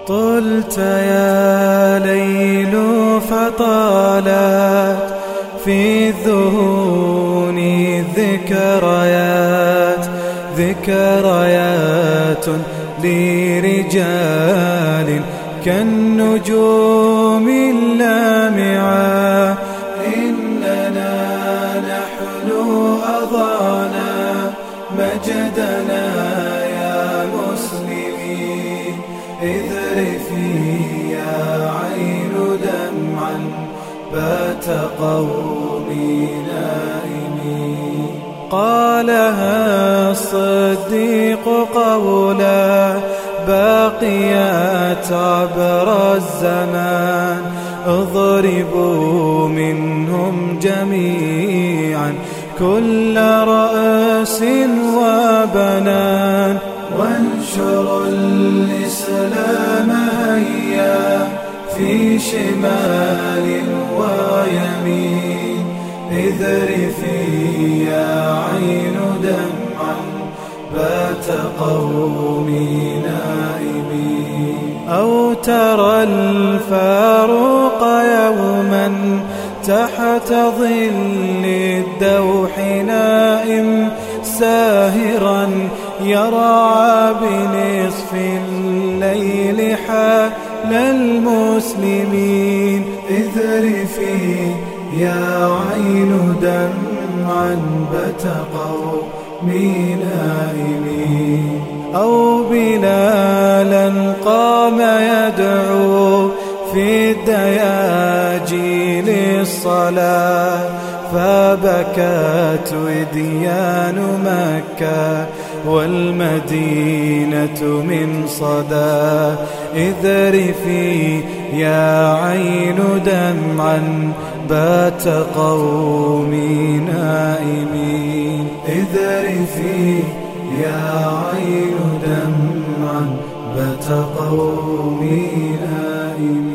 طلت يا ليل فطالت في الذهون ذكريات لرجال كالنجوم اللامعة. إننا نحن أضعنا مجدنا يا مسلمين، اذرفي يا عين دمعا بات قومي نائمين. قالها الصديق قولا باقيات عبر الزمان، اضربوا منهم جميعا كل رأس وبنان، وانشروا الإسلام هيا في شمال ويمين، اذرفي يا عين دمعا بات قومي نائمين. أو ترى الفاروق يوما تحت ظل الدوح نائم، ساهرا يرعى بنصف الليل حال المسلمين، اذرفي يا عين دمعا بات قومي نائمين. أو بلالا قام يدعو في الدياجي للصلاة، فبكت وديان مكة والمدينة من صدى، اذرفي يا عين دمعا بات قومي نائمين، اذرفي يا عين دمعا بات قومي نائمين.